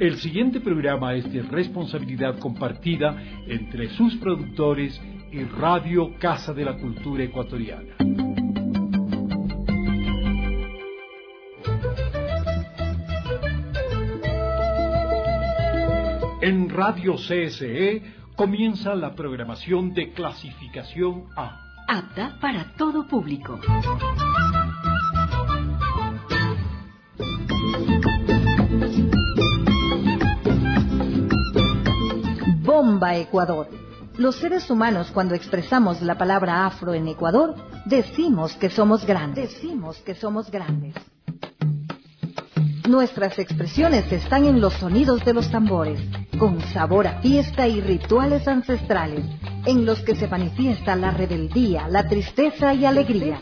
El siguiente programa es de responsabilidad compartida entre sus productores y Radio Casa de la Cultura Ecuatoriana. En Radio CSE comienza la programación de clasificación A. Apta para todo público. Bomba Ecuador. Los seres humanos, cuando expresamos la palabra afro en Ecuador, decimos que somos grandes. Nuestras expresiones están en los sonidos de los tambores, con sabor a fiesta y rituales ancestrales, en los que se manifiesta la rebeldía, la tristeza y alegría.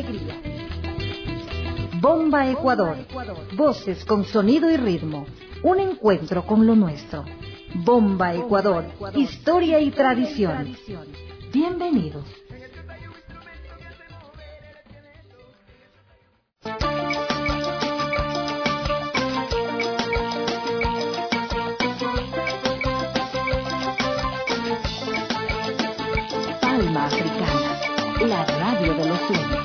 Bomba Ecuador. Voces con sonido y ritmo. Un encuentro con lo nuestro. Bomba Ecuador. Historia y tradición. Bienvenidos. Palma Africana, la radio de los sueños.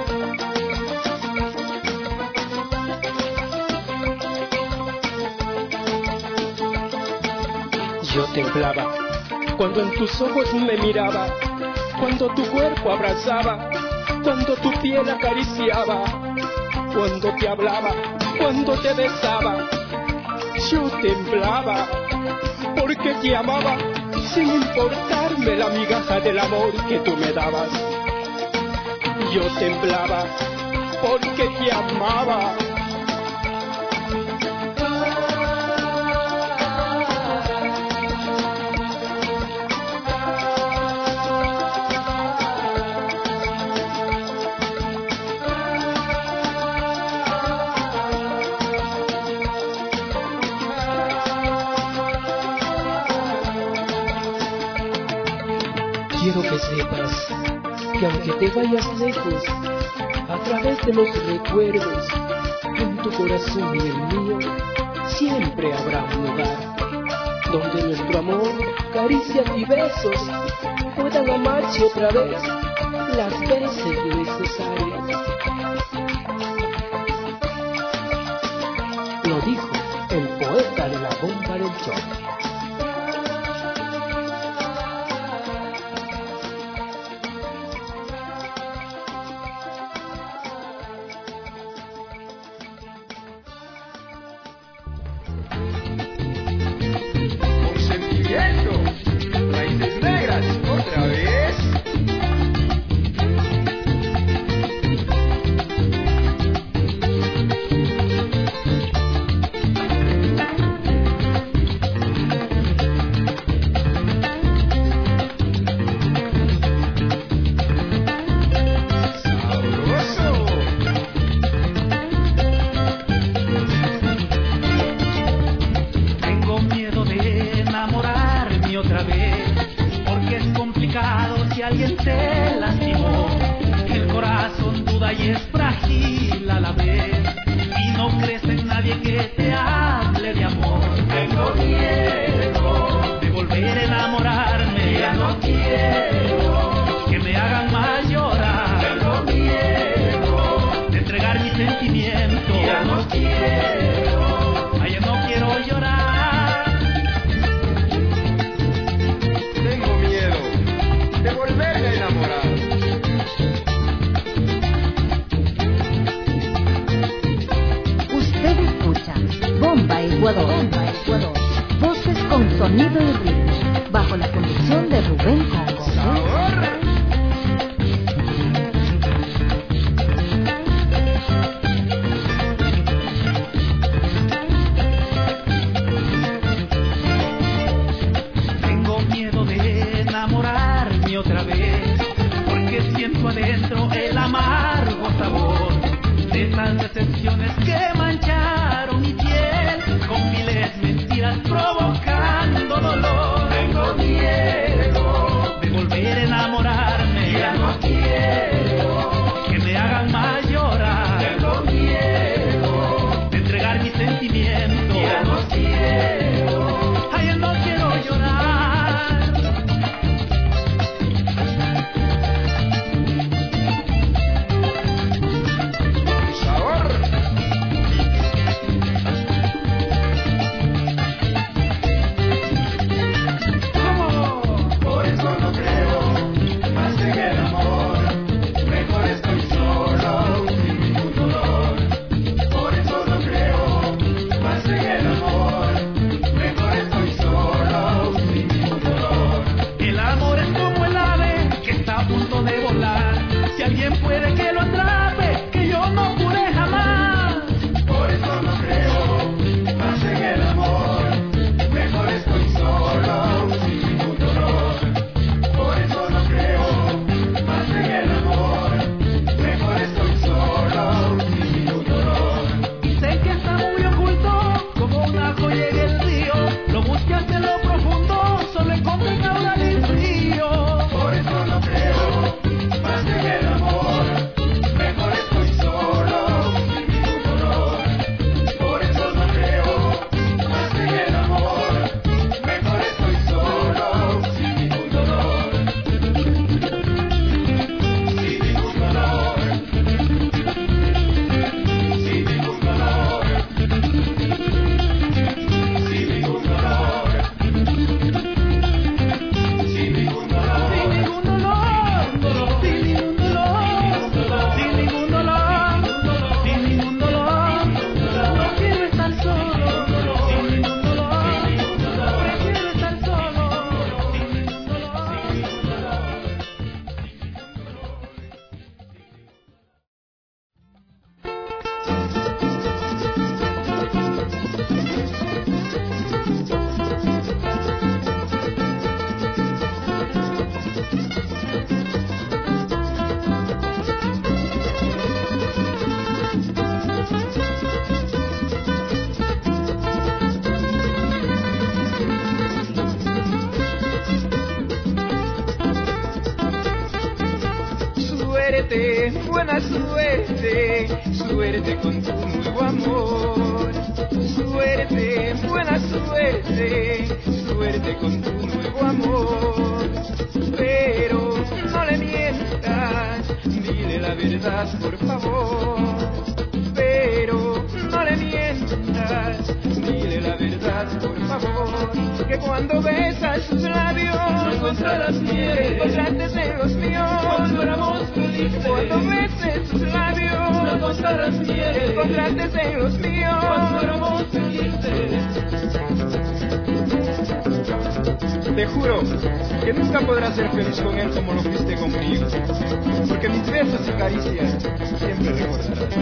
Yo temblaba cuando en tus ojos me miraba, cuando tu cuerpo abrazaba, cuando tu piel acariciaba, cuando te hablaba, cuando te besaba. Yo temblaba porque te amaba sin importarme la migaja del amor que tú me dabas. Yo temblaba porque te amaba. Quiero que sepas que aunque te vayas lejos, a través de los recuerdos, en tu corazón y el mío, siempre habrá un lugar donde nuestro amor, caricias y besos puedan amarse otra vez las veces necesarias. Lo dijo el poeta de la bomba del choque. Sentimiento sentimiento. Ya no quiero, ay, ya no quiero llorar. Sabor. Por eso no creo más en el amor. Mejor estoy solo sin ningún dolor. Por eso no creo más en el amor. Mejor estoy solo sin ningún dolor. El amor es como el ave que está a punto de volar. Si alguien puede que lo atrape, que yo no pude jamás. Por eso no creo más en el amor. Mejor estoy solo sin ningún dolor. Por eso no creo más en el amor. Mejor estoy solo sin ningún dolor. Y sé que está muy oculto como una joya en el río. Lo buscas en lo profundo, solo encontré ahora el frío. Por eso no creo más en el amor. Mejor estoy solo sin ningún dolor. Por eso no creo más en el amor. Mejor estoy solo sin ningún dolor. Sin ningún dolor. Sin ningún dolor. Sin ningún dolor. Sin ningún dolor. Sin ningún dolor. Sin ningún dolor. Sin ningún dolor. Sin ningún dolor. No quiero estar solo. Sin ningún dolor. Prefiero estar solo. Sin ningún dolor. Suerte, buena suerte, suerte con tu nuevo amor. Suerte, buena suerte, suerte con tu nuevo amor. Pero no le mientas, dile la verdad por favor. Pero no le mientas, dile la verdad por favor. Que cuando besas sus labios, no encontrarás miel, encontraste en los míos. Cuando éramos felices, cuando beses sus labios, no encontrarás miel, encontraste en los míos. Cuando éramos felices. Te juro que nunca podrás ser feliz con él como lo fuiste conmigo, porque mis besos y caricias siempre recordarás.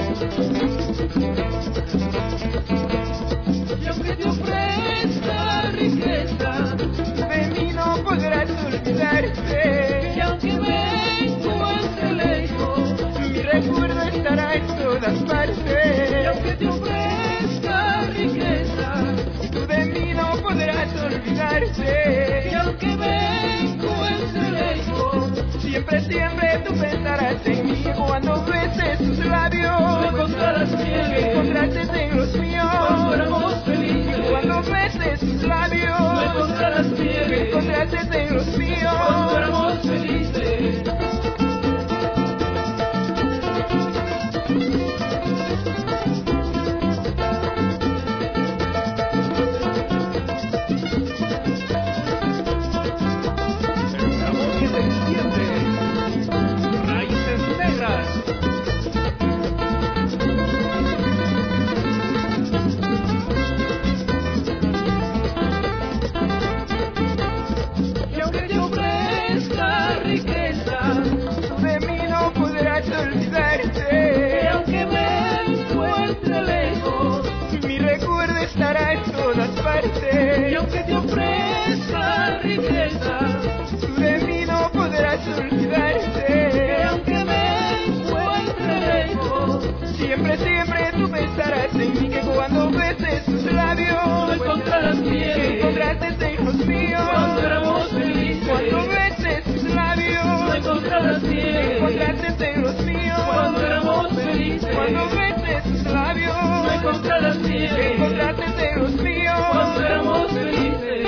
Y aunque te ofrezca riqueza, de mí no podrás olvidarte. Y aunque me encuentre lejos, mi recuerdo estará en todas partes. Y aunque te ofrezca riqueza, tú de mí no podrás olvidarte. Y aunque me encuentre lejos, siempre, siempre tú pensarás en mí. Cuando beses tus labios, no encontrarás miel, que encontraste en los míos. Cuando éramos felices, cuando beses tus labios, no encontrarás miel, que encontraste en los míos. Cuando éramos felices. Y aunque te ofrezca riqueza, tú de mí no podrás olvidarte. Y aunque me encuentre lejos, siempre, siempre tú pensarás en mí. Que cuando beses tus labios, no encontrarás miel, que encontraste en los míos. Cuando éramos felices, cuando beses tus labios, no encontrarás miel, que encontraste en los míos. Cuando éramos felices, cuando beses tus labios, no encontrar así, encontrarte entre los míos, cuando éramos felices.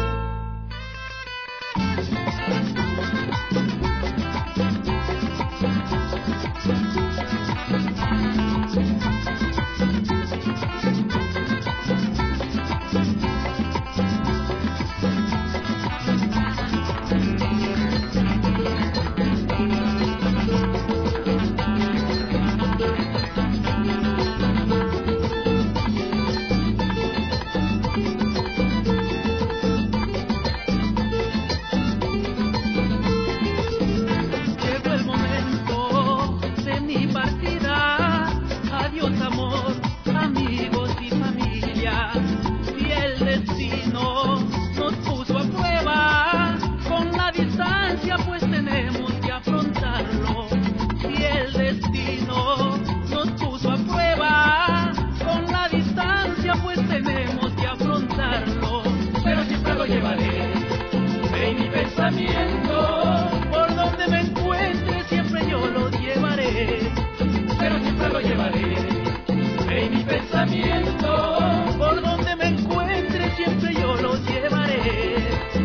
Por donde me encuentre siempre yo lo llevaré, pero siempre lo llevaré en mi pensamiento. Por donde me encuentre siempre yo lo llevaré.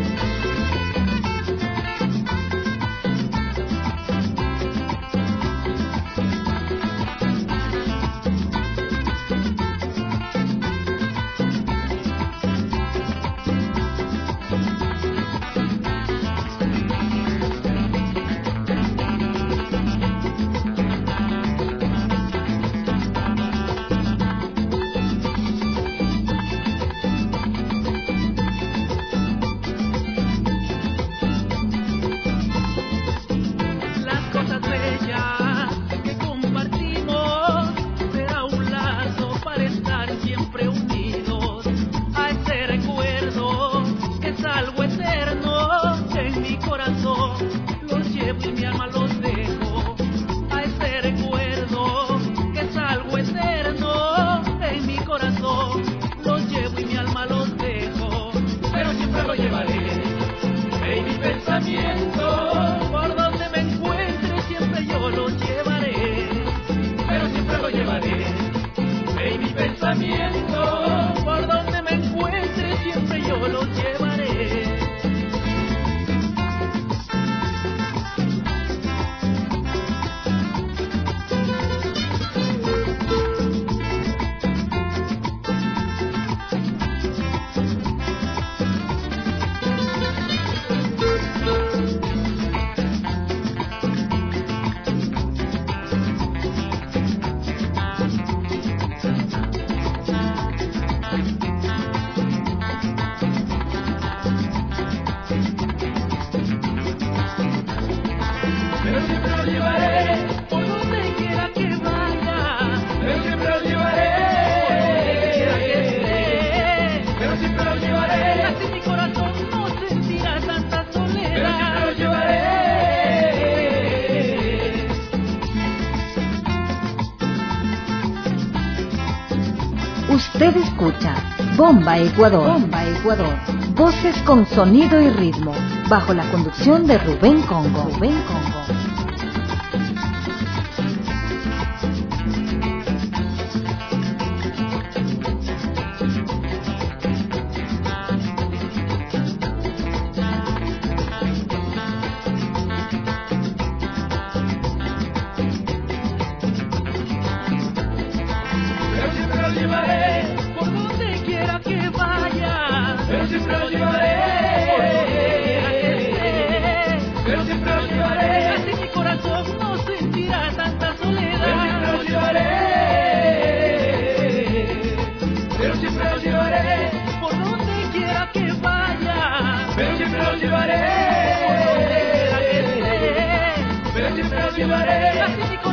Por donde me encuentre siempre yo lo llevaré, pero siempre lo llevaré en mi pensamiento. Por donde me encuentre siempre yo lo llevaré. Usted escucha Bomba Ecuador. Bomba Ecuador. Voces con sonido y ritmo, bajo la conducción de Rubén Congo. Rubén Congo. Por donde quiera que vaya, pero siempre lo llevaré. Pero siempre lo llevaré. Así mi corazón no sentirá tanta soledad. Pero siempre lo llevaré. Pero siempre lo llevaré. Por donde quiera que vaya, pero siempre lo llevaré. por donde quiera que esté, Pero siempre lo llevaré. así mi corazón